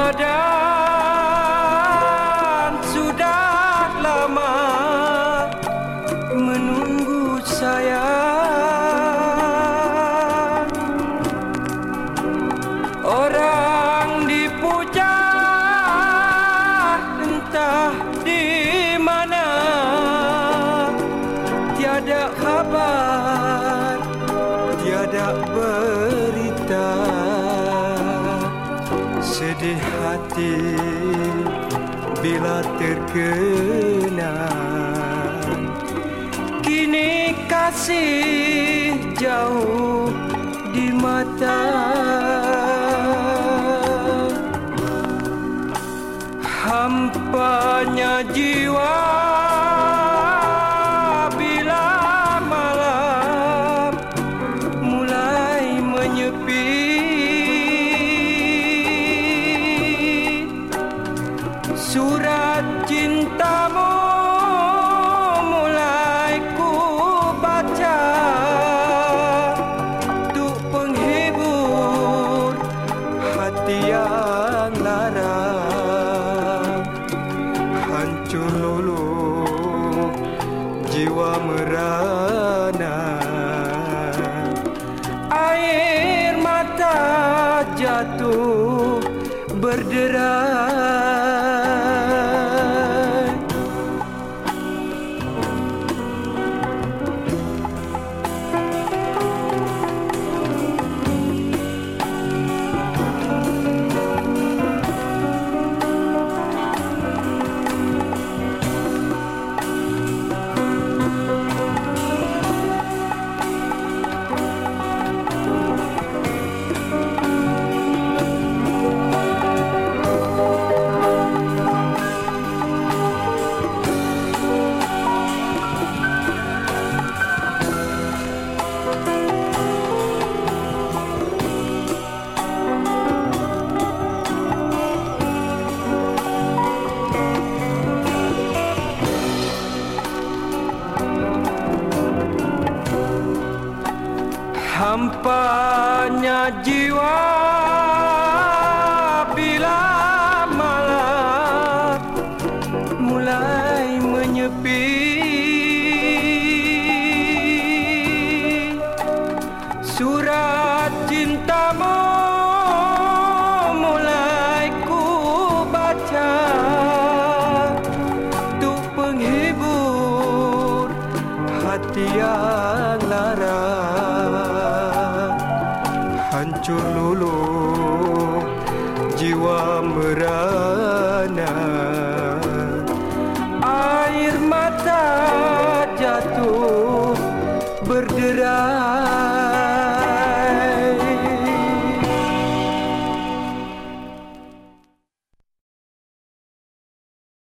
dan sudah lama menunggu saya. Orang dipuja entah di mana, tiada kabar, tiada berita. Sedih hati bila terkenang, kini kasih jauh di mata. Hampanya jiwa bila malam mulai menyepi. Surat cintamu mulai ku baca, untuk penghibur hati yang lara. Hancur luluh jiwa merana, air mata jatuh berderai. Hampanya jiwa bila malam mulai menyepi. Surat cintamu mulai ku baca, untuk penghibur hati yang lara. Hancur luluh jiwa merana, air mata jatuh berderai.